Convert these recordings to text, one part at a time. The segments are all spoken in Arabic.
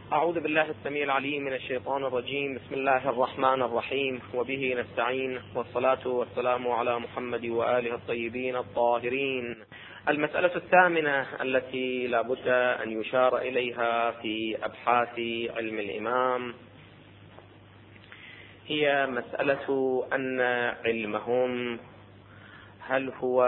أعوذ بالله السميع العليم من الشيطان الرجيم. بسم الله الرحمن الرحيم، وبه نستعين، والصلاة والسلام على محمد وآله الطيبين الطاهرين. المسألة الثامنة التي لا بد أن يشار إليها في أبحاث علم الإمام هي مسألة أن علمهم هل هو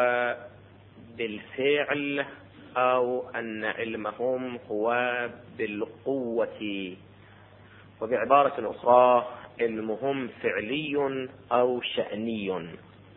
بالفعل أو أن علمهم هو بالقوة، وبعبارة أخرى علمهم فعلي أو شأني.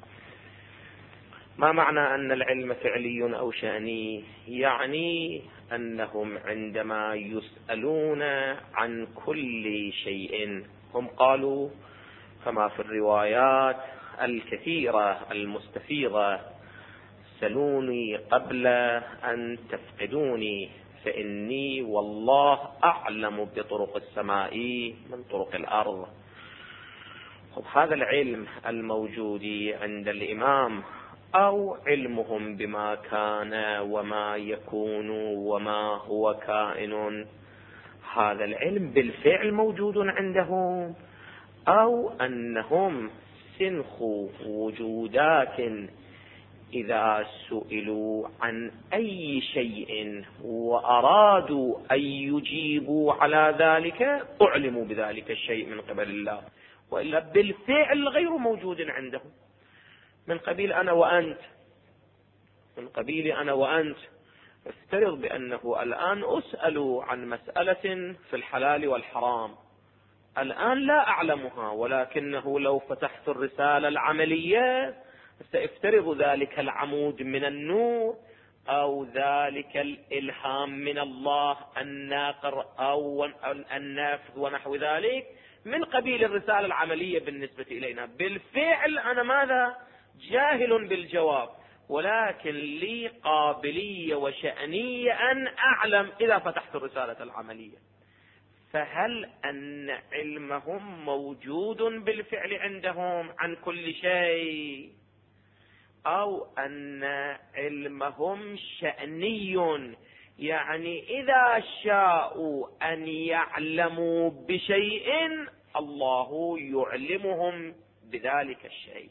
ما معنى أن العلم فعلي أو شأني؟ يعني أنهم عندما يسألون عن كل شيء، هم قالوا كما في الروايات الكثيرة المستفيضة: سلوني قبل أن تفقدوني فإني والله أعلم بطرق السماء من طرق الأرض. هذا العلم الموجود عند الإمام أو علمهم بما كان وما يكون وما هو كائن، هذا العلم بالفعل موجود عندهم، أو أنهم سنخ وجودات إذا سئلوا عن أي شيء وأرادوا أن يجيبوا على ذلك أعلموا بذلك الشيء من قبل الله، وإلا بالفعل غير موجود عندهم. من قبيل أنا وأنت، من قبيل أنا وأنت، افترض بأنه الآن أسأل عن مسألة في الحلال والحرام، الآن لا أعلمها، ولكنه لو فتحت الرسالة العملية سأفترض ذلك العمود من النور أو ذلك الإلهام من الله الناقر أو النافذ ونحو ذلك من قبيل الرسالة العملية بالنسبة إلينا. بالفعل أنا ماذا؟ جاهل بالجواب، ولكن لي قابلية وشأنية أن أعلم إذا فتحت الرسالة العملية. فهل أن علمهم موجود بالفعل عندهم عن كل شيء، أو أن علمهم شأني، يعني إذا شاءوا أن يعلموا بشيء الله يعلمهم بذلك الشيء؟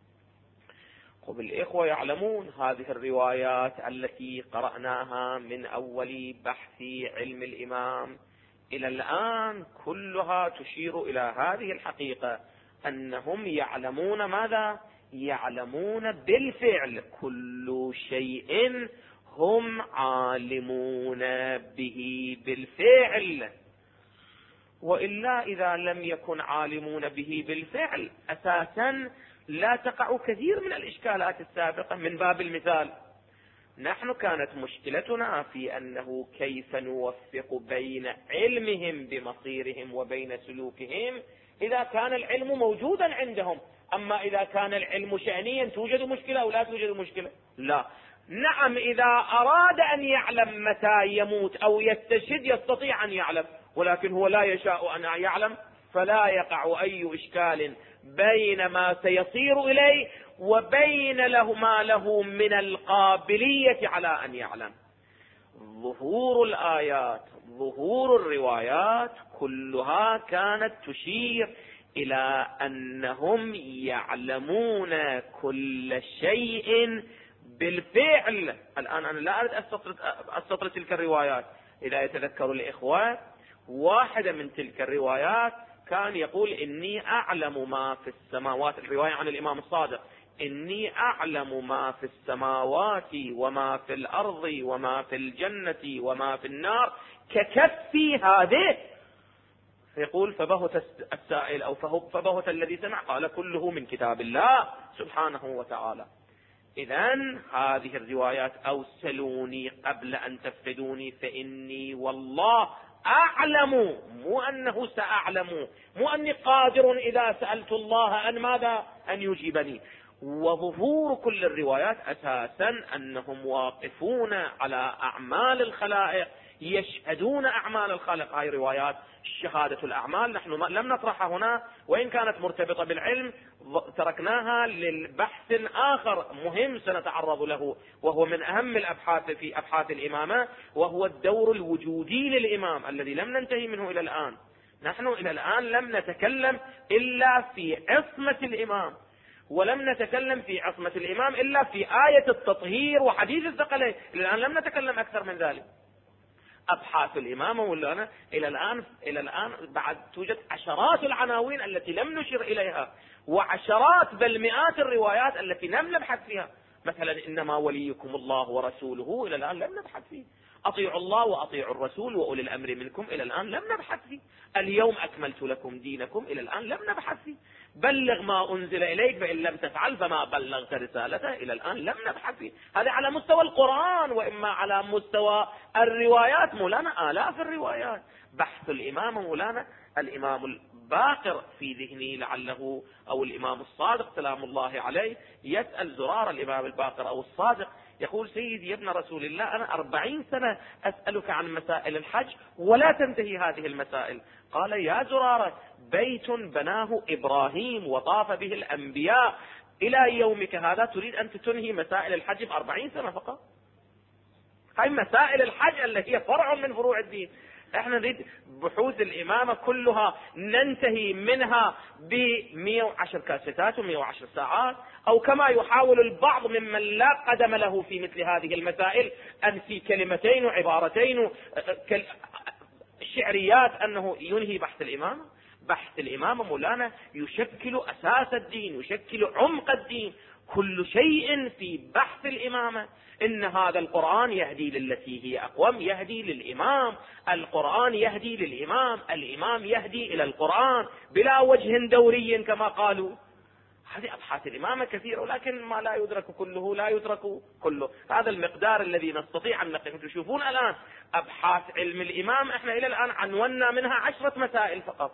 الإخوة يعلمون هذه الروايات التي قرأناها من أول بحث علم الإمام إلى الآن كلها تشير إلى هذه الحقيقة، أنهم يعلمون ماذا؟ يعلمون بالفعل كل شيء هم عالمون به بالفعل. وإلا إذا لم يكن عالمون به بالفعل أساسا لا تقع كثير من الإشكالات السابقة. من باب المثال، نحن كانت مشكلتنا في أنه كيف نوفق بين علمهم بمصيرهم وبين سلوكهم إذا كان العلم موجودا عندهم. أما إذا كان العلم شأنيا توجد مشكلة أو لا توجد مشكلة؟ لا. نعم، إذا أراد أن يعلم متى يموت أو يستشهد يستطيع أن يعلم، ولكن هو لا يشاء أن يعلم، فلا يقع أي إشكال بين ما سيصير إليه وبين ما له من القابلية على أن يعلم. ظهور الآيات، ظهور الروايات كلها كانت تشير إلى أنهم يعلمون كل شيء بالفعل. الآن أنا لا أريد أستطرد تلك الروايات. إذا يتذكر الإخوة، واحدة من تلك الروايات كان يقول: إني أعلم ما في السماوات، الرواية عن الإمام الصادق، إني أعلم ما في السماوات وما في الأرض وما في الجنة وما في النار ككفي هذه. يقول: فبهت السائل أو فبهت الذي سمع، قال: كله من كتاب الله سبحانه وتعالى. إذن هذه الروايات: أو سلوني قبل أن تفقدوني فإني والله أعلم، مو أنه سأعلم، مو أني قادر إذا سألت الله أن ماذا؟ أن يجيبني. وظهور كل الروايات أساسا أنهم واقفون على أعمال الخلائق، يشهدون أعمال الخالق. هاي روايات شهادة الأعمال نحن لم نطرحها هنا، وإن كانت مرتبطة بالعلم تركناها للبحث آخر مهم سنتعرض له، وهو من أهم الأبحاث في أبحاث الإمامة، وهو الدور الوجودي للإمام الذي لم ننتهي منه إلى الآن. نحن إلى الآن لم نتكلم إلا في عصمة الإمام، ولم نتكلم في عصمة الإمام إلا في آية التطهير وحديث الثقلين. إلى الآن لم نتكلم أكثر من ذلك. أبحاث الإمامة ولا إلى الآن بعد توجد عشرات العناوين التي لم نشر إليها، وعشرات بل مئات الروايات التي لم نبحث فيها. مثلا إنما وليكم الله ورسوله، إلى الآن لم نبحث فيه. أطيعوا الله وأطيعوا الرسول وأولي الأمر منكم، إلى الآن لم نبحث فيه. اليوم أكملت لكم دينكم، إلى الآن لم نبحث فيه. بلغ ما أنزل إليك فإن لم تفعل فما بلغت رسالته، إلى الآن لم نبحث فيه. هذا على مستوى القرآن، وإما على مستوى الروايات مولانا آلاف الروايات. بحث الإمام مولانا الإمام الباقر في ذهنه لعله، أو الإمام الصادق سلام الله عليه، يسأل زرار الإمام الباقر أو الصادق، يقول سيدي يا ابن رسول الله أنا 40 سنة أسألك عن مسائل الحج ولا تنتهي هذه المسائل. قال يا زرارة بيت بناه إبراهيم وطاف به الأنبياء إلى يومك هذا تريد أن تنهي مسائل الحج ب40 سنة فقط؟ هاي مسائل الحج التي هي فرع من فروع الدين. احنا نريد بحوث الإمامة كلها ننتهي منها ب110 كاسيتات و110 ساعات، أو كما يحاول البعض ممن لا قدم له في مثل هذه المسائل أن في كلمتين وعبارتين شعريات أنه ينهي بحث الإمامة. بحث الإمامة مولانا يشكل أساس الدين، يشكل عمق الدين. كل شيء في بحث الإمامة. إن هذا القرآن يهدي للتي هي أقوم، يهدي للإمام. القرآن يهدي للإمام، الإمام يهدي إلى القرآن بلا وجه دوري كما قالوا. هذه أبحاث الإمامة كثيرة، ولكن ما لا يدرك كله لا يترك كله. هذا المقدار الذي نستطيع أن نقف. تشوفون الآن أبحاث علم الإمام احنا إلى الآن عنونا منها 10 مسائل فقط،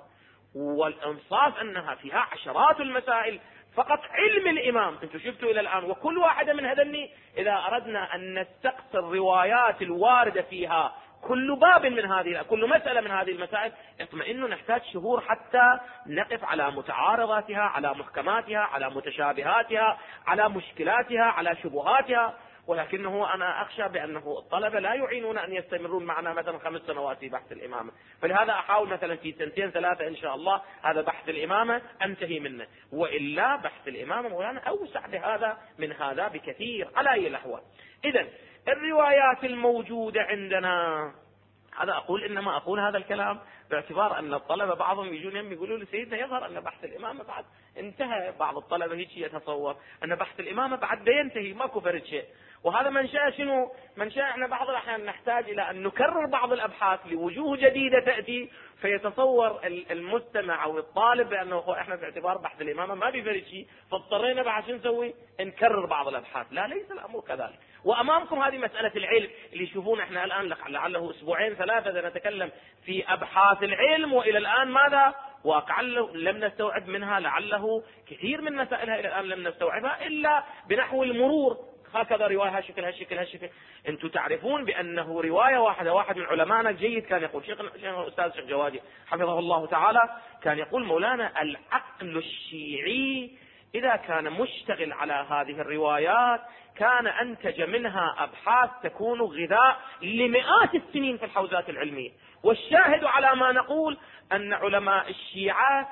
والإنصاف أنها فيها عشرات المسائل فقط علم الإمام. انتم شفتوا إلى الآن، وكل واحدة من هذني إذا أردنا أن نستقصي الروايات الواردة فيها كل باب من هذه، كل مسألة من هذه المسائل، اطمئن نحتاج شهور حتى نقف على متعارضاتها، على محكماتها، على متشابهاتها، على مشكلاتها، على شبهاتها. ولكنه أنا أخشى بأنه الطلبة لا يعينون أن يستمرون معنا مثلا 5 سنوات في بحث الإمامة. فلهذا أحاول مثلا في 2 3 إن شاء الله هذا بحث الإمامة أنتهي منه، وإلا بحث الإمامة مولانا أوسع بهذا من هذا بكثير على أي الأحوال. إذن الروايات الموجودة عندنا، هذا أقول إنما أقول هذا الكلام باعتبار أن الطلبة بعضهم يجون يقولوا لي سيدنا يظهر أن بحث الإمامة بعد انتهى. بعض الطلبة هيك يتصور أن بحث الإمامة بعد بينتهي ماكو فرد شيء، وهذا منشأ شنو؟ منشأ احنا بعض الأحيان نحتاج إلى أن نكرر بعض الأبحاث لوجوه جديدة تأتي، فيتصور المستمع أو الطالب بأنه احنا باعتبار بحث الإمامة ما بيفرد شيء، فاضطرينا بعد شو نسوي؟ نكرر بعض الأبحاث. لا، ليس الأمر كذلك. وأمامكم هذه مسألة العلم اللي يشوفون احنا الآن لعله 2 3 نتكلم في أبحاث العلم، وإلى الآن ماذا؟ واقعا لم نستوعب منها لعله كثير من مسائلها إلى الآن لم نستوعبها إلا بنحو المرور. هكذا رواية هالشكل هالشكل هالشكل. انتم تعرفون بأنه رواية واحدة، واحد من علمائنا الجيد كان يقول، شيخ الأستاذ شيخ جوادي حفظه الله تعالى، كان يقول مولانا العقل الشيعي إذا كان مشتغل على هذه الروايات كان أنتج منها أبحاث تكون غذاء لمئات السنين في الحوزات العلمية. والشاهد على ما نقول أن علماء الشيعة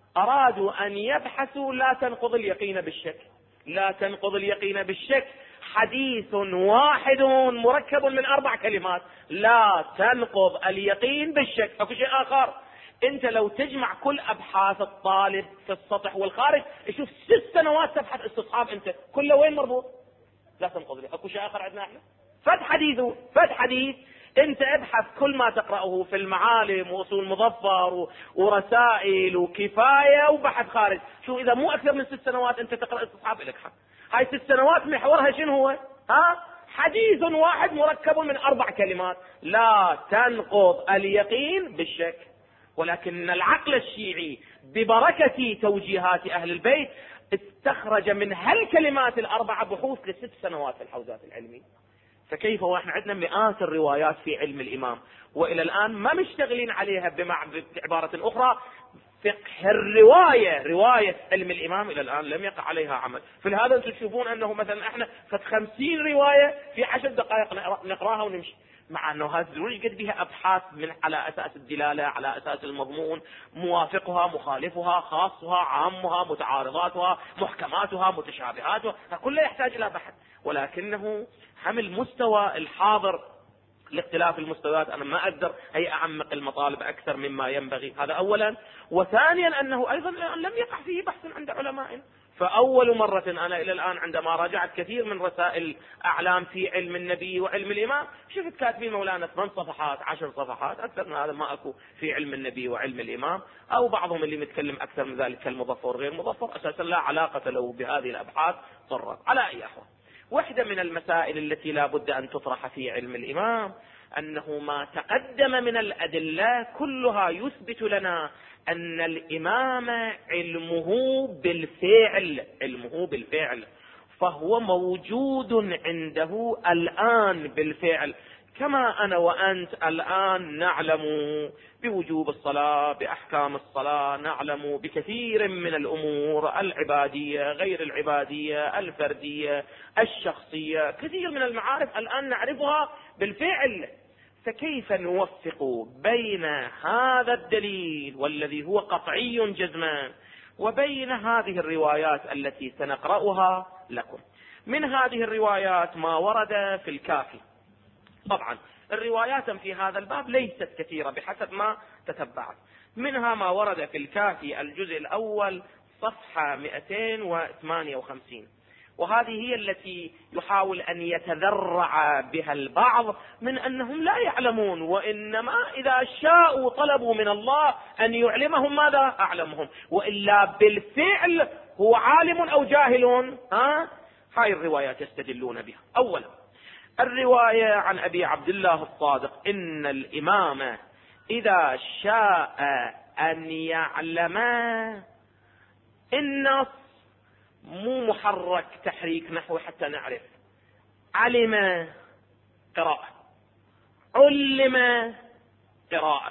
أرادوا أن يبحثوا لا تنقض اليقين بالشك، لا تنقض اليقين بالشك، حديث واحد مركب من 4 كلمات، لا تنقض اليقين بالشك. أكو شيء آخر، انت لو تجمع كل ابحاث الطالب في السطح والخارج، شوف 6 سنوات تبحث استصحاب انت كله وين مربوط؟ لا تنقض لي. اكو شيء اخر عندنا احنا فد حديث انت ابحث كل ما تقرأه في المعالم واصول مظفر ورسائل وكفاية وبحث خارج. شو اذا مو اكثر من 6 سنوات انت تقرأ استصحاب لك حق. هاي 6 سنوات محورها شنو هو؟ حديث واحد مركب من 4 كلمات، لا تنقض اليقين بالشك. ولكن العقل الشيعي ببركة توجيهات أهل البيت استخرج من هالكلمات ال4 بحوث ل6 سنوات في الحوزات العلمية. فكيف واحنا عندنا مئات الروايات في علم الإمام وإلى الآن ما مشتغلين عليها؟ بعبارة أخرى، فقه الرواية، رواية علم الإمام إلى الآن لم يقع عليها عمل. فلهذا أنتم تشوفون أنه مثلا احنا 50 رواية في 10 دقائق نقراها ونمشي، مع أنه هذه وجد بها أبحاث من على أساس الدلالة، على أساس المضمون، موافقها، مخالفها، خاصها، عامها، متعارضاتها، محكماتها، متشابهاتها، كله يحتاج إلى بحث. ولكنه حمل مستوى الحاضر لاختلاف المستويات، أنا ما أقدر هي أعمق المطالب أكثر مما ينبغي، هذا أولا. وثانيا أنه أيضا لم يقع فيه بحث عند علمائنا. فأول مرة أنا إلى الآن عندما راجعت كثير من رسائل أعلام في علم النبي وعلم الإمام، شفت كاتبين مولانا 8 صفحات 10 صفحات، أكثر من هذا ما أكو في علم النبي وعلم الإمام، أو بعضهم اللي متكلم أكثر من ذلك كالمظفر وغير مظفر أساسا لا علاقة له بهذه الأبحاث طرت. على أي أحوال، واحدة من المسائل التي لا بد أن تطرح في علم الإمام أنه ما تقدم من الأدلة كلها يثبت لنا أن الإمام علمه بالفعل، فهو موجود عنده الآن بالفعل، كما أنا وأنت الآن نعلم بوجوب الصلاة، بأحكام الصلاة، نعلم بكثير من الأمور العبادية، غير العبادية، الفردية، الشخصية، كثير من المعارف الآن نعرفها بالفعل. فكيف نوفق بين هذا الدليل والذي هو قطعي جزما وبين هذه الروايات التي سنقرأها لكم؟ من هذه الروايات ما ورد في الكافي. طبعا الروايات في هذا الباب ليست كثيرة بحسب ما تتبعت. منها ما ورد في الكافي الجزء الأول صفحة 258، وهذه هي التي يحاول أن يتذرع بها البعض من أنهم لا يعلمون، وإنما إذا شاءوا طلبوا من الله أن يعلمهم ماذا أعلمهم، وإلا بالفعل هو عالم أو جاهل. هاي الروايات يستدلون بها. أولا الرواية عن أبي عبد الله الصادق إن الإمام إذا شاء أن يعلم، النص مو محرك تحريك نحو حتى نعرف، علم قراءة، علم قراءة.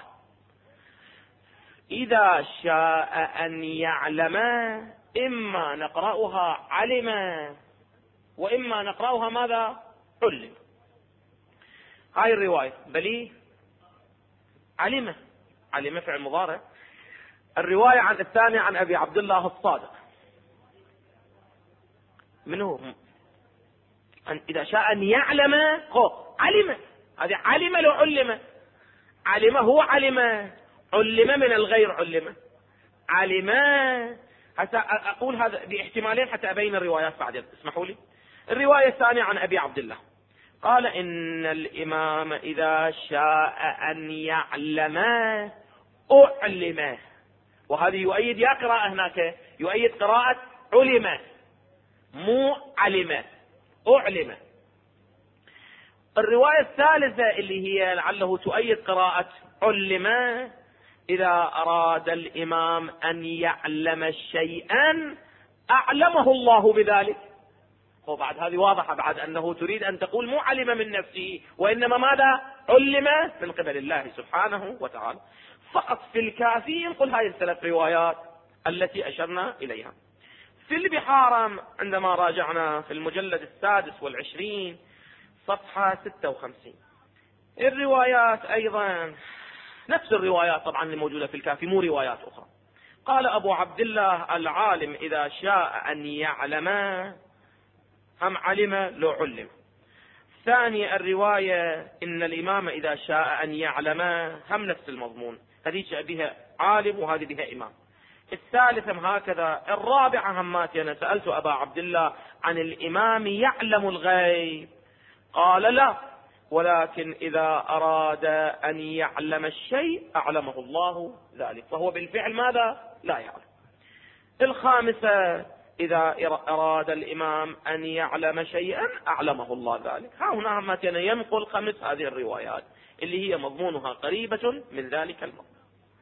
إذا شاء أن يعلم إما نقرأها علم وإما نقرأها ماذا؟ علم. هاي الرواية بلي علم فعل مضارع. الرواية عن الثانية عن أبي عبد الله الصادق منه إذا شاء أن يعلم علم، هذه علم لو علم، علم هو علم من الغير علم. حتى أقول هذا باحتمالين حتى أبين الروايات بعدين، اسمحوا لي. الرواية الثانية عن أبي عبد الله قال إن الإمام إذا شاء أن يعلم أعلم، وهذه يؤيد يا قراءة هناك، يؤيد قراءة علم مو علم، أعلم. الرواية الثالثة اللي هي لعله تؤيد قراءة علم، إذا أراد الإمام أن يعلم شيئا أعلمه الله بذلك. وبعد هذه واضحة، بعد أنه تريد أن تقول مو علم من نفسه وإنما ماذا؟ علم من قبل الله سبحانه وتعالى. فقط في الكافي ينقل هذه الثلاث روايات التي أشرنا إليها. في البحار عندما راجعنا في المجلد 26 صفحة 56 الروايات أيضا نفس الروايات طبعا الموجودة في الكافي، مو روايات أخرى. قال أبو عبد الله العالم إذا شاء أن يعلم، هم علم لو علم. ثاني الرواية إن الإمام إذا شاء أن يعلم، هم نفس المضمون، هذه بها عالم وهذه بها إمام. الثالثة هكذا. الرابعة هماتي أنا سألت أبا عبد الله عن الإمام يعلم الغيب، قال لا، ولكن إذا أراد أن يعلم الشيء أعلمه الله ذلك، فهو بالفعل ماذا؟ لا يعلم. الخامسة إذا أراد الإمام أن يعلم شيئا أعلمه الله ذلك. ها هنا همتنا ينقل 5 هذه الروايات اللي هي مضمونها قريبة من ذلك المضمون.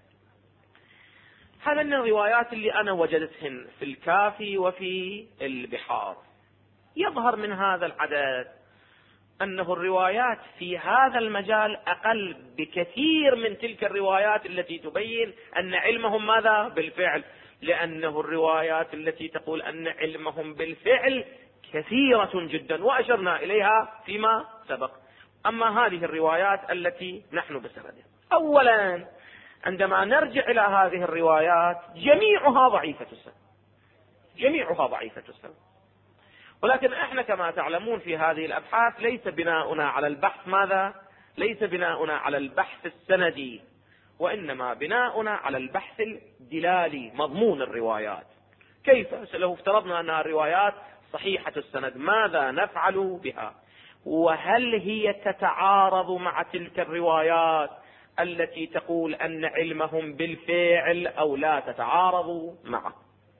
هذا من الروايات اللي أنا وجدتهن في الكافي وفي البحار. يظهر من هذا العدد أنه الروايات في هذا المجال أقل بكثير من تلك الروايات التي تبين أن علمهم ماذا؟ بالفعل، لأنه الروايات التي تقول أن علمهم بالفعل كثيرة جدا وأشرنا إليها فيما سبق. أما هذه الروايات التي نحن بسردها، أولا عندما نرجع إلى هذه الروايات جميعها ضعيفة السند، جميعها ضعيفة السند. ولكن احنا كما تعلمون في هذه الأبحاث ليس بناؤنا على البحث ماذا؟ ليس بناؤنا على البحث السندي، وإنما بناؤنا على البحث الدلالي، مضمون الروايات. كيف؟ لو افترضنا أنها الروايات صحيحة السند ماذا نفعل بها؟ وهل هي تتعارض مع تلك الروايات التي تقول أن علمهم بالفعل أو لا تتعارض معه؟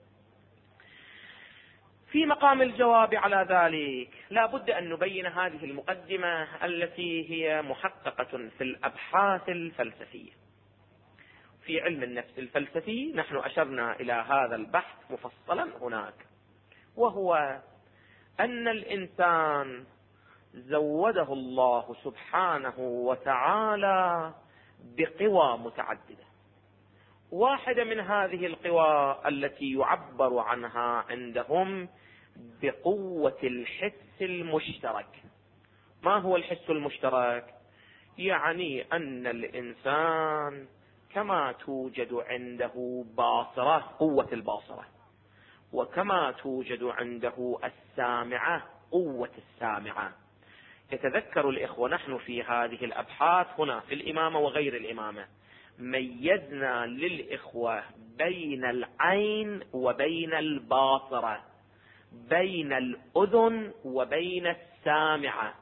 في مقام الجواب على ذلك لا بد أن نبين هذه المقدمة التي هي محققة في الأبحاث الفلسفية. في علم النفس الفلسفي نحن أشرنا إلى هذا البحث مفصلا هناك، وهو أن الإنسان زوده الله سبحانه وتعالى بقوى متعددة. واحدة من هذه القوى التي يعبر عنها عندهم بقوة الحس المشترك. ما هو الحس المشترك؟ يعني أن الإنسان كما توجد عنده باصرة، قوة الباصرة، وكما توجد عنده السامعة، قوة السامعة. يتذكر الإخوة نحن في هذه الأبحاث هنا في الإمامة وغير الإمامة ميزنا للإخوة بين العين وبين الباصرة، بين الأذن وبين السامعة.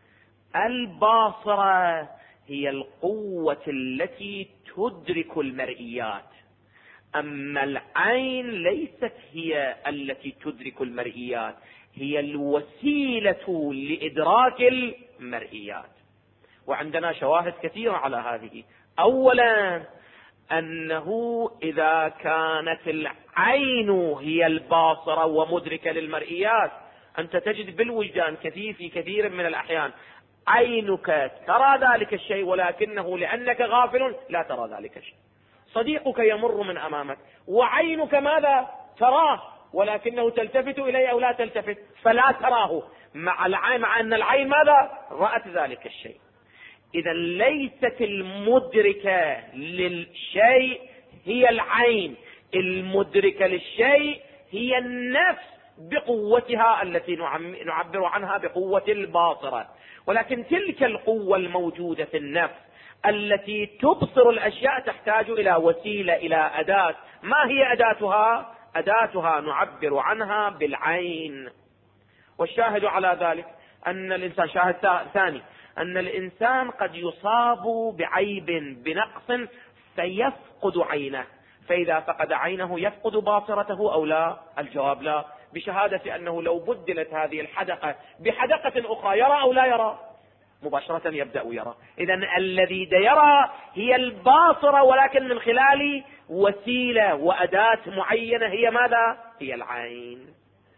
الباصرة هي القوة التي تدرك المرئيات، أما العين ليست هي التي تدرك المرئيات، هي الوسيلة لإدراك المرئيات. وعندنا شواهد كثيرة على هذه. أولا أنه إذا كانت العين هي الباصرة ومدركة للمرئيات، أنت تجد بالوجدان في كثير من الأحيان عينك ترى ذلك الشيء، ولكنه لأنك غافل لا ترى ذلك الشيء. صديقك يمر من أمامك وعينك ماذا؟ تراه، ولكنه تلتفت إليه أو لا تلتفت فلا تراه، مع أن العين ماذا؟ رأت ذلك الشيء. إذا ليست المدركة للشيء هي العين، المدركة للشيء هي النفس بقوتها التي نعبر عنها بقوة الباصرة. ولكن تلك القوة الموجودة في النفس التي تبصر الأشياء تحتاج إلى وسيلة، إلى أداة. ما هي أداتها؟ أداتها نعبر عنها بالعين. والشاهد على ذلك أن الإنسان، شاهد ثاني، أن الإنسان قد يصاب بعيب بنقص فيفقد عينه، فإذا فقد عينه يفقد باصرته أو لا؟ الجواب لا، بشهادة أنه لو بدلت هذه الحدقة بحدقة أخرى يرى أو لا يرى؟ مباشرة يبدأ يرى. إذن الذي يرى هي الباصرة، ولكن من خلال وسيلة وأداة معينة هي ماذا؟ هي العين.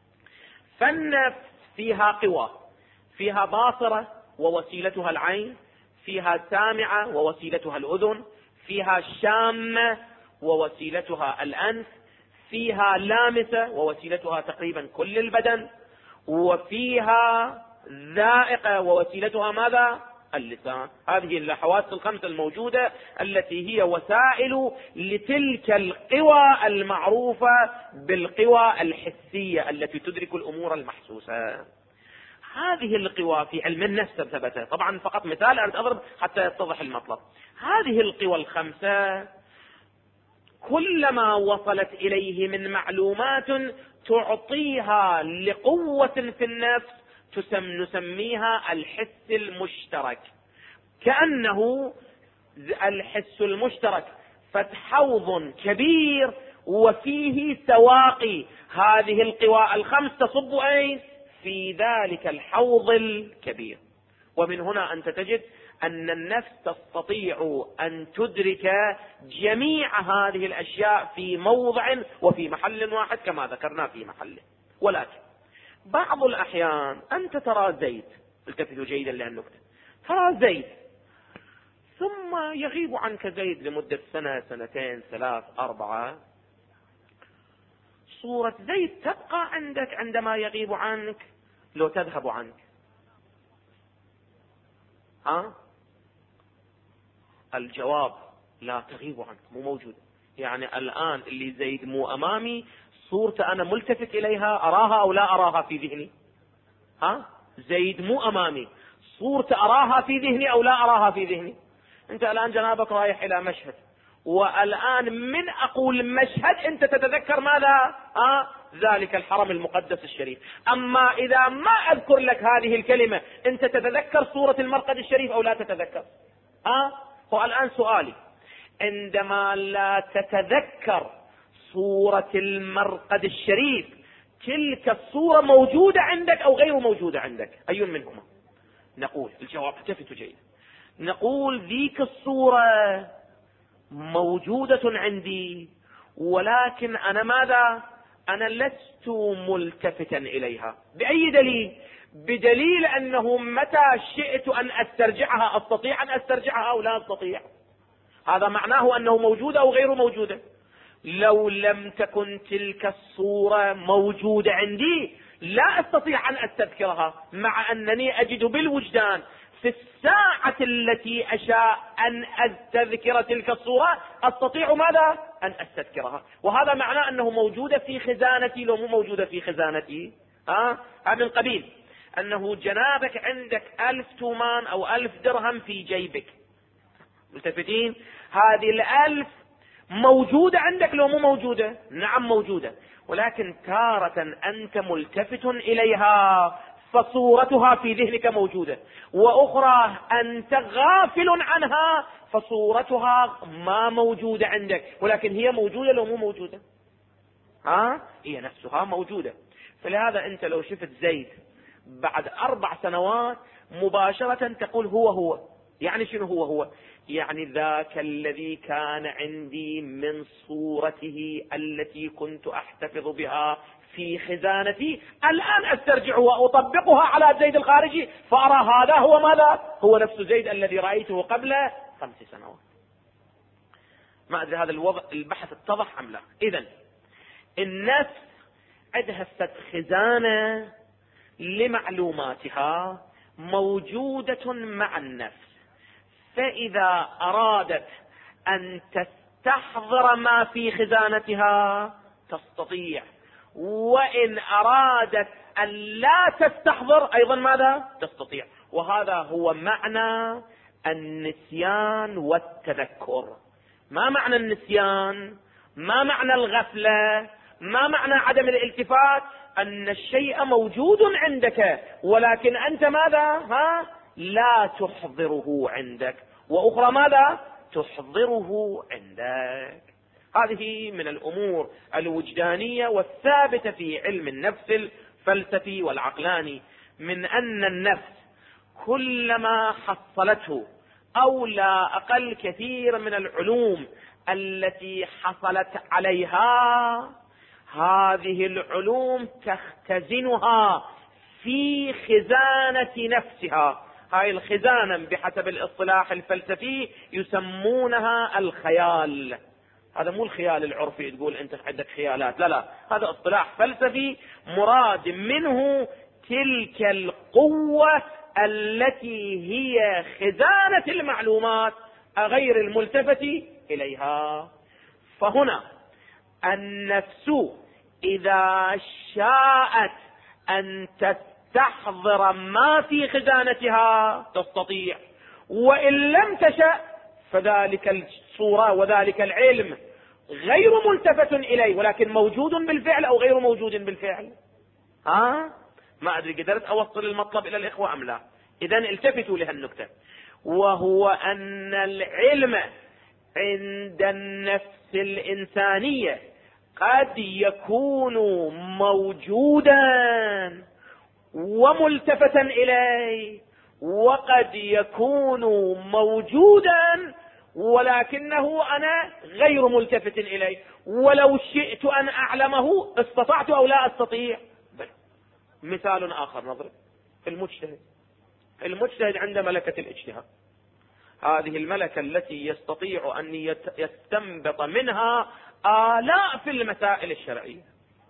فالنفس فيها قوى، فيها باصرة ووسيلتها العين، فيها سامعة ووسيلتها الأذن، فيها شامة ووسيلتها الأنف، فيها لامسة ووسيلتها تقريبا كل البدن، وفيها ذائقة ووسيلتها ماذا؟ اللسان. هذه الحواس الخمسة الموجودة التي هي وسائل لتلك القوى المعروفة بالقوى الحسية التي تدرك الأمور المحسوسة. هذه القوى في علم النفس ثبتت، طبعا فقط مثال أضرب حتى يتضح المطلب. هذه القوى الخمسة كلما وصلت إليه من معلومات تعطيها لقوة في النفس نسميها الحس المشترك. كأنه الحس المشترك فتح حوض كبير وفيه سواقي، هذه القوى الخمس تصب أين؟ في ذلك الحوض الكبير. ومن هنا أنت تجد أن النفس تستطيع أن تدرك جميع هذه الأشياء في موضع وفي محل واحد كما ذكرنا في محله. ولكن بعض الأحيان أنت ترى زيت التفتوا جيدا لهالنكتة. ترى زيد، ثم يغيب عنك زيد لمدة سنة، سنتين، 3، 4، صورة زيد تبقى عندك عندما يغيب عنك لو تذهب عنك؟ الجواب لا تغيب عنك، مو موجودة. يعني الآن اللي زيد مو أمامي، صورته أنا ملتفت إليها، أراها أو لا أراها في ذهني؟ زيد مو أمامي، صورته أراها في ذهني أو لا أراها في ذهني؟ أنت الآن جنابك رايح إلى مشهد، والآن من أقول مشهد أنت تتذكر ماذا؟ ذلك الحرم المقدس الشريف. أما إذا ما أذكر لك هذه الكلمة، أنت تتذكر صورة المرقد الشريف أو لا تتذكر؟ هو الآن سؤالي، عندما لا تتذكر صورة المرقد الشريف، تلك الصورة موجودة عندك أو غير موجودة عندك؟ أي منهما؟ نقول الجواب التفتوا جيدا، نقول ذيك الصورة موجودة عندي، ولكن أنا ماذا؟ أنا لست ملتفتا إليها. بأي دليل؟ بدليل أنه متى شئت أن أسترجعها أستطيع أن أسترجعها أو لا أستطيع. هذا معناه أنه موجودة أو غير موجودة. لو لم تكن تلك الصورة موجودة عندي لا أستطيع أن أستذكرها، مع أنني أجد بالوجدان في الساعة التي أشاء أن أستذكر تلك الصورة أستطيع ماذا؟ أن أستذكرها. وهذا معناه أنه موجودة في خزانتي لو مو موجودة في خزانتي. من قبيل أنه جنابك عندك 1000 تومان أو 1000 درهم في جيبك، ملتفتين؟ هذه 1000 موجودة عندك لو مو موجودة؟ نعم موجودة، ولكن تارة أنت ملتفت إليها فصورتها في ذهنك موجودة، وأخرى أنت غافل عنها فصورتها ما موجودة عندك، ولكن هي موجودة لو مو موجودة؟ هي نفسها موجودة. فلهذا أنت لو شفت زيد بعد 4 سنوات مباشرة تقول هو. يعني شنو هو؟ يعني ذاك الذي كان عندي من صورته التي كنت أحتفظ بها في خزانتي، الآن أسترجع وأطبقها على زيد الخارجي فأرى هذا هو ماذا؟ هو نفس زيد الذي رأيته قبل 5 سنوات. ما أدري هذا البحث اتضح أم لا. إذن النفس عندها خزانة لمعلوماتها موجودة مع النفس، فإذا أرادت أن تستحضر ما في خزانتها تستطيع، وإن أرادت أن لا تستحضر أيضا ماذا؟ تستطيع. وهذا هو معنى النسيان والتذكر. ما معنى النسيان؟ ما معنى الغفلة؟ ما معنى عدم الالتفات؟ أن الشيء موجود عندك ولكن أنت ماذا؟ لا تحضره عندك، وأخرى ماذا؟ تحضره عندك. هذه من الأمور الوجدانية والثابتة في علم النفس الفلسفي والعقلاني، من أن النفس كلما حصلته أو لا أقل كثير من العلوم التي حصلت عليها، هذه العلوم تختزنها في خزانة نفسها. هاي الخزانة بحسب الاصطلاح الفلسفي يسمونها الخيال. هذا مو الخيال العرفي تقول أنت عندك خيالات، لا، هذا اصطلاح فلسفي مراد منه تلك القوة التي هي خزانة المعلومات غير الملتفت إليها. فهنا النفس إذا شاءت أن تستحضر ما في خزانتها تستطيع، وإن لم تشأ فذلك الصورة وذلك العلم غير ملتفت إليه ولكن موجود بالفعل أو غير موجود بالفعل. ما أدري قدرت أوصل المطلب إلى الإخوة أم لا. إذن التفتوا لهالنكتة، وهو أن العلم عند النفس الإنسانية قد يكون موجودا وملتفتا إليه، وقد يكون موجودا ولكنه أنا غير ملتفت إليه، ولو شئت أن أعلمه استطعت أو لا أستطيع. مثال آخر نضرب في المجتهد. المجتهد عنده ملكة الاجتهاد، هذه الملكة التي يستطيع أن يستنبط منها آلاف المسائل الشرعية.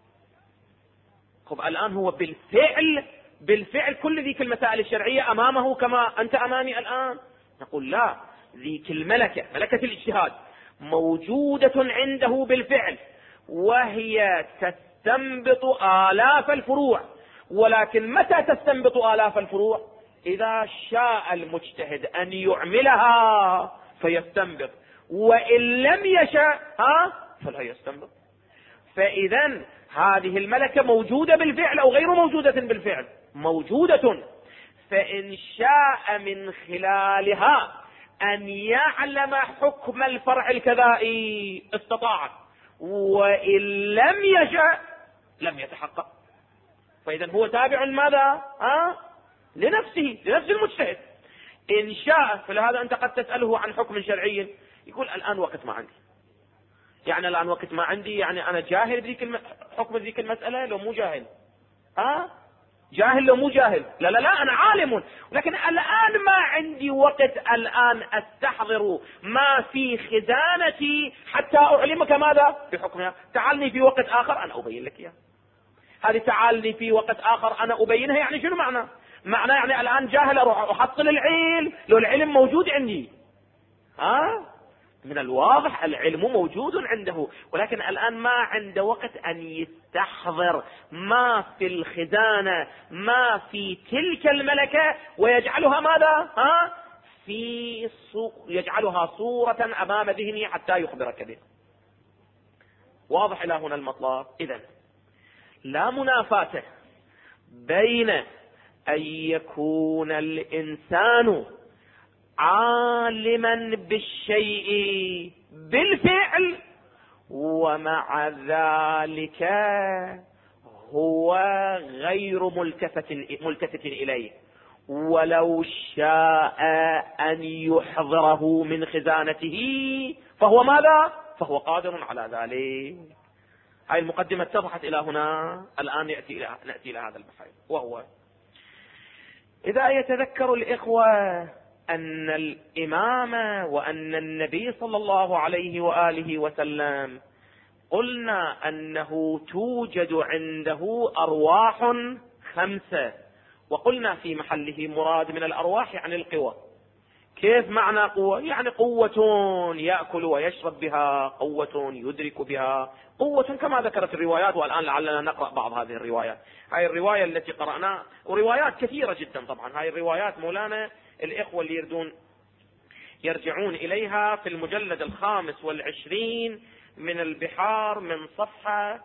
طب الآن هو بالفعل كل ذيك المسائل الشرعية أمامه كما أنت أمامي الآن؟ نقول لا، ذيك الملكة، ملكة الاجتهاد، موجودة عنده بالفعل، وهي تستنبط آلاف الفروع. ولكن متى تستنبط آلاف الفروع؟ إذا شاء المجتهد أن يعملها فيستنبط، وإن لم يشاء فلا يستنبط. فإذا هذه الملكة موجودة بالفعل أو غير موجودة بالفعل؟ موجودة. فإن شاء من خلالها أن يعلم حكم الفرع الكذائي استطاع، وإن لم يشاء لم يتحقق. فإذا هو تابع ماذا؟ لنفسه، لنفس المجتهد. إن شاء، فلهذا أنت قد تسأله عن حكم شرعي يقول الآن وقت ما عندي. يعني الآن وقت ما عندي، يعني أنا جاهل بذيك حكم ذيك المسألة لو مو جاهل؟ جاهل لو مو جاهل؟ لا لا لا، أنا عالم، لكن الآن ما عندي وقت الآن أستحضر ما في خزانتي حتى أعلمك ماذا بحكمها. تعالني في وقت آخر أنا أبين لك إياه. هذه تعالني في وقت آخر أنا أبينها، يعني شنو معنى يعني الآن جاهل أروح أحصل العلم لو العلم موجود عندي؟ من الواضح العلم موجود عنده، ولكن الآن ما عنده وقت أن يستحضر ما في الخزانة، ما في تلك الملكة، ويجعلها ماذا؟ يجعلها صورة أمام ذهنه حتى يخبرك به. واضح إلى هنا المطلب؟ إذن لا منافاة بين أن يكون الإنسان عالما بالشيء بالفعل ومع ذلك هو غير ملتفت إليه، ولو شاء أن يحضره من خزانته فهو ماذا؟ فهو قادر على ذلك. هاي المقدمة اتضحت إلى هنا. الآن نأتي إلى هذا البحث، وهو إذا يتذكر الإخوة أن الإمام وأن النبي صلى الله عليه وآله وسلم قلنا أنه توجد عنده أرواح 5، وقلنا في محله مراد من الأرواح يعني القوى. كيف معنى قوة؟ يعني قوة يأكل ويشرب بها، قوة يدرك بها، قوة كما ذكرت الروايات. والآن لعلنا نقرأ بعض هذه الروايات. هاي الرواية التي قرأناها، وروايات كثيرة جدا طبعا، هاي الروايات مولانا الإخوة اللي يردون يرجعون إليها في المجلد 25 من البحار، من صفحة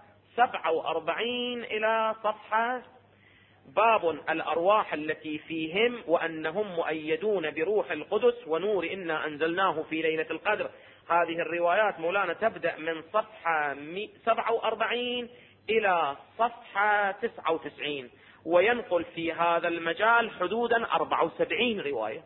47 إلى صفحة باب الأرواح التي فيهم وأنهم مؤيدون بروح القدس ونور إنا أنزلناه في ليلة القدر. هذه الروايات مولانا تبدأ من صفحة 47 إلى صفحة 99، وينقل في هذا المجال حدودا 74 رواية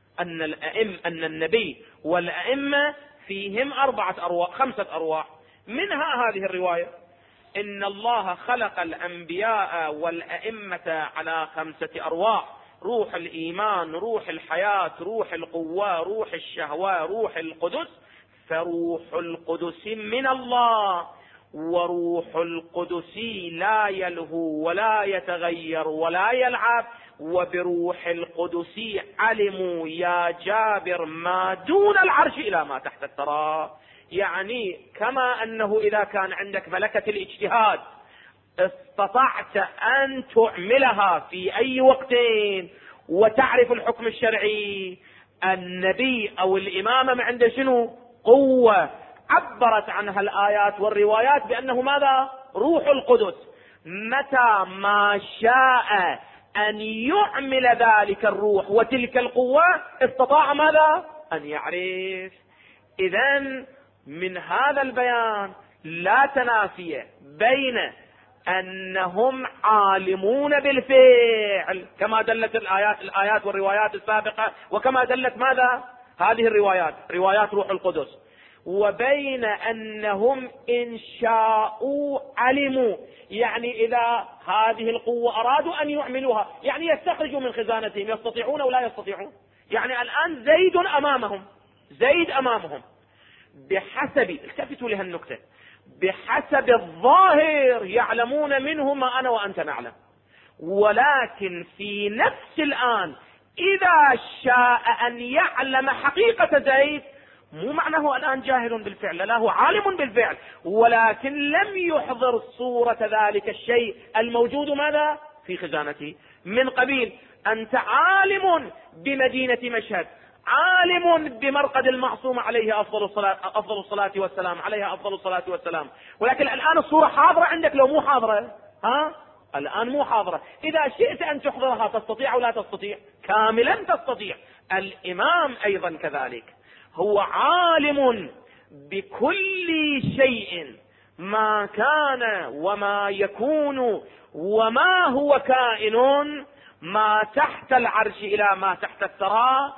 أن النبي والأئمة فيهم 5 أرواح. منها هذه الرواية إن الله خلق الأنبياء والأئمة على 5 أرواح: روح الإيمان، روح الحياة، روح القوة، روح الشهوة، روح القدس. فروح القدس من الله، وروح القدس لا يلهو ولا يتغير ولا يلعب، وبروح القدس علموا يا جابر ما دون العرش إلى ما تحت الثرى. يعني كما أنه إذا كان عندك ملكة الاجتهاد استطعت أن تعملها في أي وقت وتعرف الحكم الشرعي، النبي أو الإمام عنده شنو؟ قوة عبرت عنها الآيات والروايات بأنه ماذا؟ روح القدس. متى ما شاء أن يعمل ذلك الروح وتلك القوة استطاع ماذا؟ أن يعرف. إذن من هذا البيان لا تنافي بين أنهم عالمون بالفعل كما دلت الآيات والروايات السابقة، وكما دلت ماذا؟ هذه الروايات، روايات روح القدس، وبين أنهم إن شاءوا علموا. يعني إذا هذه القوة أرادوا أن يعملوها، يعني يستخرجوا من خزانتهم، يستطيعون ولا يستطيعون. يعني الآن زيد أمامهم، زيد أمامهم بحسب، التفتوا لها النكتة، بحسب الظاهر يعلمون منه ما أنا وأنت نعلم، ولكن في نفس الآن إذا شاء أن يعلم حقيقة زيد، مو معناه الآن جاهل بالفعل، لا، هو عالم بالفعل، ولكن لم يحضر صورة ذلك الشيء الموجود ماذا في خزانته، من قبيل أنت عالم بمدينة مشهد، عالم بمرقد المعصوم عليه أفضل الصلاة والسلام، عليها أفضل الصلاة والسلام، ولكن الآن الصورة حاضرة عندك لو مو حاضرة؟ الآن مو حاضرة. إذا شئت أن تحضرها تستطيع ولا تستطيع؟ كاملا تستطيع. الإمام أيضا كذلك، هو عالم بكل شيء، ما كان وما يكون وما هو كائن، ما تحت العرش إلى ما تحت الثرى،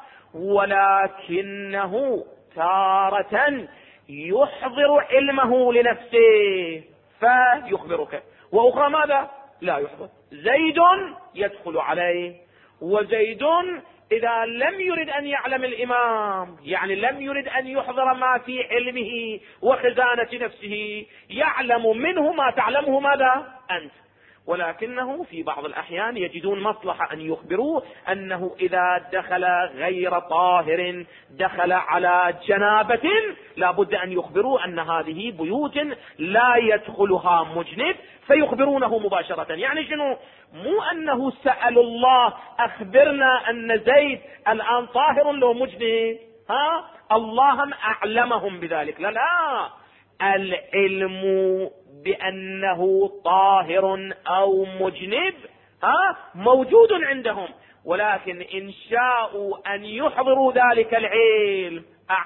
ولكنه تارة يحضر علمه لنفسه فيخبرك، وأخرى ماذا لا يحضر. زيد يدخل عليه، وزيد إذا لم يرد أن يعلم الإمام، يعني لم يرد أن يحضر ما في علمه وخزانة نفسه، يعلم منه ما تعلمه ماذا أنت، ولكنه في بعض الأحيان يجدون مصلحة أن يخبروه أنه إذا دخل غير طاهر، دخل على جنابة، لا بد أن يخبروه أن هذه بيوت لا يدخلها مجنب، فيخبرونه مباشرة. يعني شنو؟ مو أنه سألوا الله أخبرنا أن زيد الآن طاهر لو مجنب، اللهم أعلمهم بذلك، لا، العلم بأنه طاهر أو مجنب موجود عندهم، ولكن إن شاءوا أن يحضروا ذلك العلم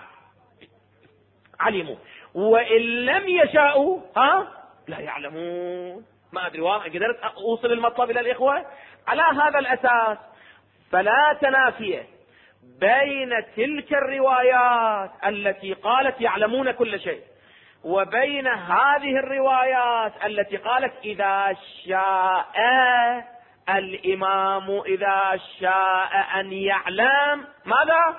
علموا، وإن لم يشاءوا لا يعلمون. ما أدري قدرت أوصل المطلب إلى الإخوة؟ على هذا الأساس فلا تنافي بين تلك الروايات التي قالت يعلمون كل شيء، وبين هذه الروايات التي قالت إذا شاء الإمام، إذا شاء أن يعلم ماذا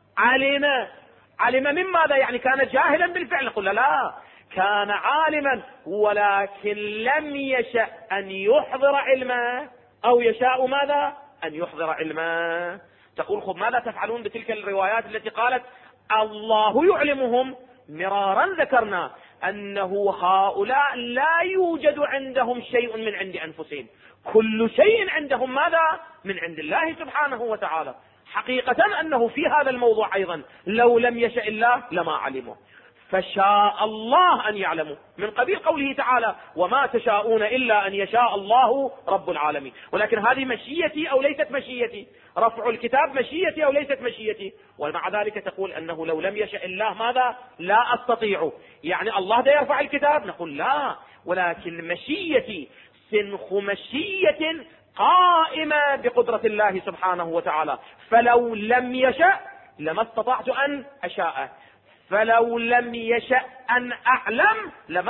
علم من ماذا؟ يعني كان جاهلا بالفعل؟ قل لا، كان عالما ولكن لم يشأ أن يحضر علمه، أو يشاء ماذا أن يحضر علمه. تقول خذ ماذا تفعلون بتلك الروايات التي قالت الله يعلمهم؟ مرارا ذكرنا أنه هؤلاء لا يوجد عندهم شيء من عند أنفسهم، كل شيء عندهم ماذا من عند الله سبحانه وتعالى. حقيقة أنه في هذا الموضوع أيضا لو لم يشاء الله لما علموا، فشاء الله أن يعلموا، من قبيل قوله تعالى وما تشاءون إلا أن يشاء الله رب العالمين. ولكن هذه مشيتي أو ليست مشيتي؟ رفع الكتاب مشيتي أو ليست مشيتي؟ ومع ذلك تقول أنه لو لم يشاء الله ماذا لا أستطيع، يعني الله دا يرفع الكتاب؟ نقول لا، ولكن مشيتي سنخ مشية قائمة بقدرة الله سبحانه وتعالى، فلو لم يشاء لما استطعت أن أشاء، فلو لم يشأ أن أعلم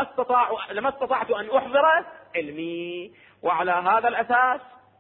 لما استطعت أن أحضر علمي. وعلى هذا الأساس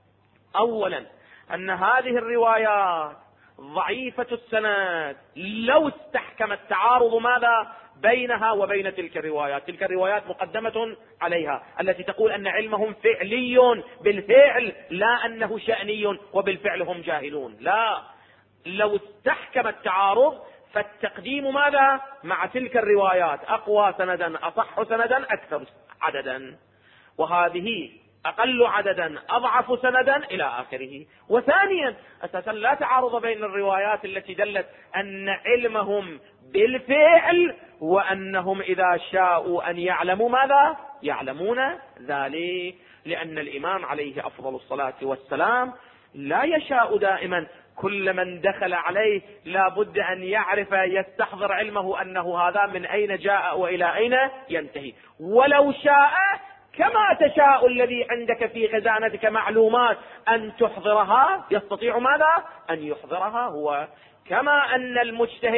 أولا أن هذه الروايات ضعيفة السند لو استحكم التعارض ماذا بينها وبين تلك الروايات. تلك الروايات مقدمة عليها التي تقول أن علمهم فعلي بالفعل، لا أنه شأني وبالفعل هم جاهلون، لا، لو استحكم التعارض فالتقديم ماذا مع تلك الروايات أقوى سندا، أصح سندا، أكثر عددا، وهذه أقل عددا، أضعف سندا، إلى آخره. وثانيا أساسا لا تعارض بين الروايات التي دلت أن علمهم بالفعل وأنهم إذا شاءوا أن يعلموا ماذا يعلمون ذلك، لأن الإمام عليه أفضل الصلاة والسلام لا يشاء دائما، كل من دخل عليه لا بد أن يعرف يستحضر علمه أنه هذا من أين جاء وإلى أين ينتهي. ولو شاء كما تشاء الذي عندك في خزانتك معلومات أن تحضرها، يستطيع ماذا أن يحضرها هو، كما أن المجتهد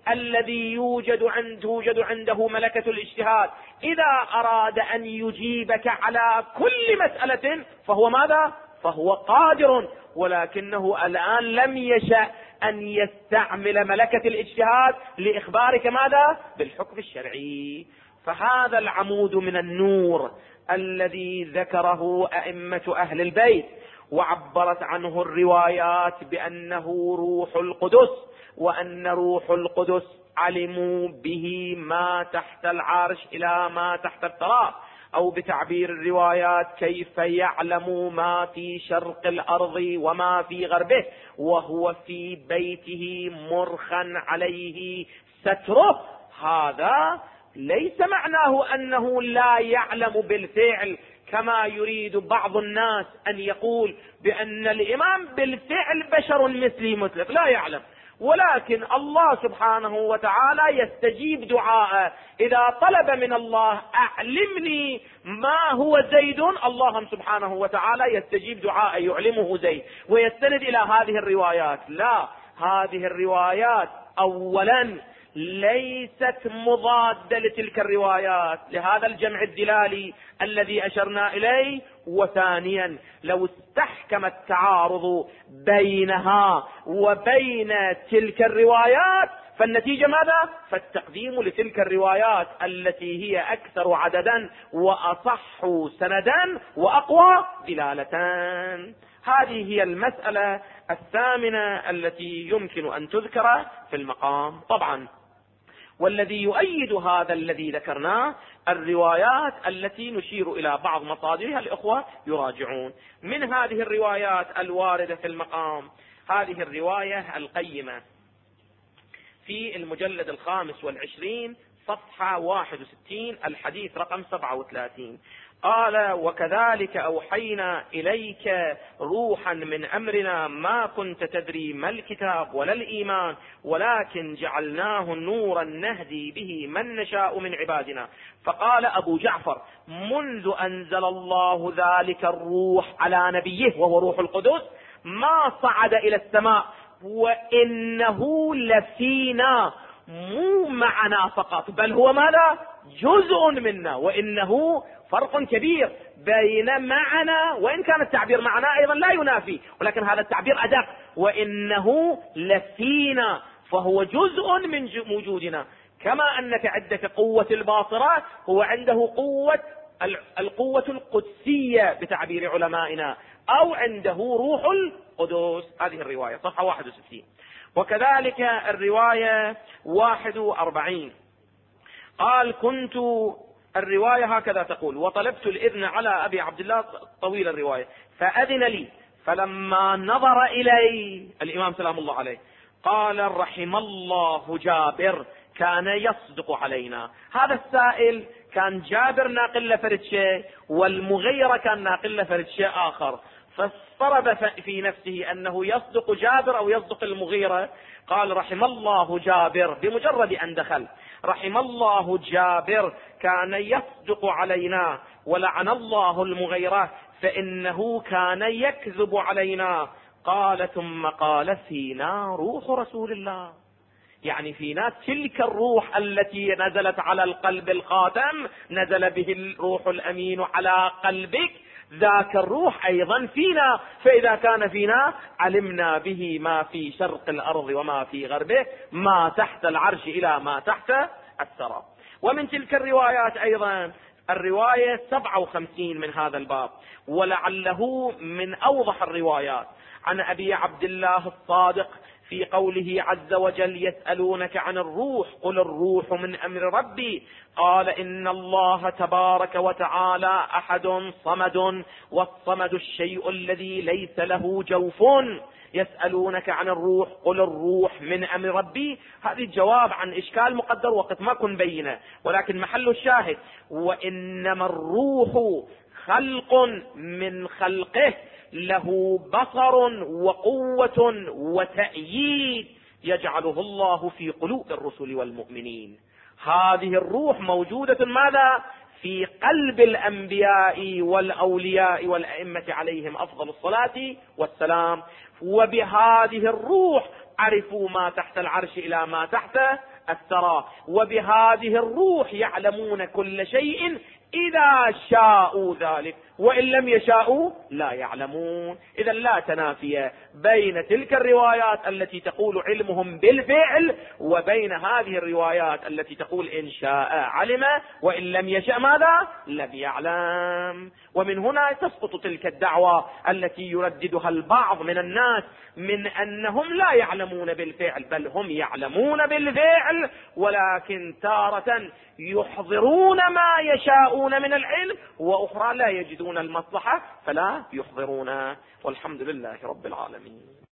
الذي توجد عنده ملكة الاجتهاد إذا أراد أن يجيبك على كل مسألة فهو ماذا؟ فهو قادر، ولكنه الآن لم يشأ أن يستعمل ملكة الاجتهاد لإخبارك ماذا؟ بالحكم الشرعي. فهذا العمود من النور الذي ذكره أئمة أهل البيت وعبرت عنه الروايات بأنه روح القدس، وأن روح القدس علموا به ما تحت العرش إلى ما تحت التراب، أو بتعبير الروايات كيف يعلم ما في شرق الأرض وما في غربه وهو في بيته مرخا عليه ستره. هذا ليس معناه أنه لا يعلم بالفعل كما يريد بعض الناس أن يقول بأن الإمام بالفعل بشر مثلي مثلك، لا يعلم، ولكن الله سبحانه وتعالى يستجيب دعاءه. إذا طلب من الله أعلمني ما هو زيد، الله سبحانه وتعالى يستجيب دعاءه يعلمه زيد، ويستند إلى هذه الروايات. لا، هذه الروايات أولا ليست مضادة لتلك الروايات لهذا الجمع الدلالي الذي أشرنا إليه، وثانيا لو استحكم التعارض بينها وبين تلك الروايات فالنتيجة ماذا؟ فالتقديم لتلك الروايات التي هي أكثر عددا وأصح سندا وأقوى دلالة. هذه هي المسألة الثامنة التي يمكن أن تذكر في المقام. طبعا والذي يؤيد هذا الذي ذكرناه الروايات التي نشير إلى بعض مصادرها، الإخوة يراجعون. من هذه الروايات الواردة في المقام هذه الرواية القيمة في المجلد 25 صفحة 61 الحديث رقم 37. قال: وكذلك أوحينا إليك روحا من أمرنا ما كنت تدري ما الكتاب ولا الإيمان ولكن جعلناه نورا نهدي به من نشاء من عبادنا. فقال أبو جعفر: منذ أنزل الله ذلك الروح على نبيه وهو روح القدس ما صعد إلى السماء، وإنه لفينا، مو معنا فقط بل هو ماذا؟ جزء منا. وإنه فرق كبير بين معنا، وإن كان التعبير معنا أيضا لا ينافي، ولكن هذا التعبير أدق. وإنه لفينا، فهو جزء من وجودنا. كما أنك عندك قوة الباصرة، هو عنده القوة القدسية بتعبير علمائنا، أو عنده روح القدس. هذه الرواية صفحة 61. وكذلك الرواية 41 قال: الرواية هكذا تقول: وطلبت الإذن على أبي عبد الله، طويل الرواية، فأذن لي، فلما نظر إلي الإمام سلام الله عليه قال: رحم الله جابر كان يصدق علينا. هذا السائل كان جابر ناقل له فرد شيء، والمغيرة كان ناقل له فرد شيء آخر، فاضطرب في نفسه أنه يصدق جابر أو يصدق المغيرة. قال: رحم الله جابر، بمجرد أن دخل: رحم الله جابر كان يصدق علينا، ولعن الله المغيرة فإنه كان يكذب علينا. قال: ثم قال: فينا روح رسول الله، يعني فينا تلك الروح التي نزلت على القلب الخاتم، نزل به الروح الأمين على قلبك، ذاك الروح أيضا فينا، فإذا كان فينا علمنا به ما في شرق الأرض وما في غربه، ما تحت العرش إلى ما تحت الثرى. ومن تلك الروايات أيضا الرواية 57 من هذا الباب، ولعله من أوضح الروايات، عن أبي عبد الله الصادق في قوله عز وجل: يسألونك عن الروح قل الروح من أمر ربي. قال: إن الله تبارك وتعالى أحد صمد، والصمد الشيء الذي ليس له جوف. يسألونك عن الروح قل الروح من أمر ربي. هذه الجواب عن إشكال مقدر وقت ما كن بينه، ولكن محل الشاهد: وإنما الروح خلق من خلقه، له بصر وقوة وتأييد يجعله الله في قلوب الرسل والمؤمنين. هذه الروح موجودة ماذا؟ في قلب الأنبياء والأولياء والأئمة عليهم أفضل الصلاة والسلام. وبهذه الروح عرفوا ما تحت العرش إلى ما تحت الثرى. وبهذه الروح يعلمون كل شيء إذا شاءوا ذلك، وإن لم يشاءوا لا يعلمون. إذا لا تنافي بين تلك الروايات التي تقول علمهم بالفعل وبين هذه الروايات التي تقول إن شاء علم وإن لم يشاء ماذا؟ لم يعلم. ومن هنا تسقط تلك الدعوة التي يرددها البعض من الناس من أنهم لا يعلمون بالفعل، بل هم يعلمون بالفعل ولكن تارة يحضرون ما يشاءون من العلم، وأخرى لا يجدون المصلحة فلا يحضرون. والحمد لله رب العالمين.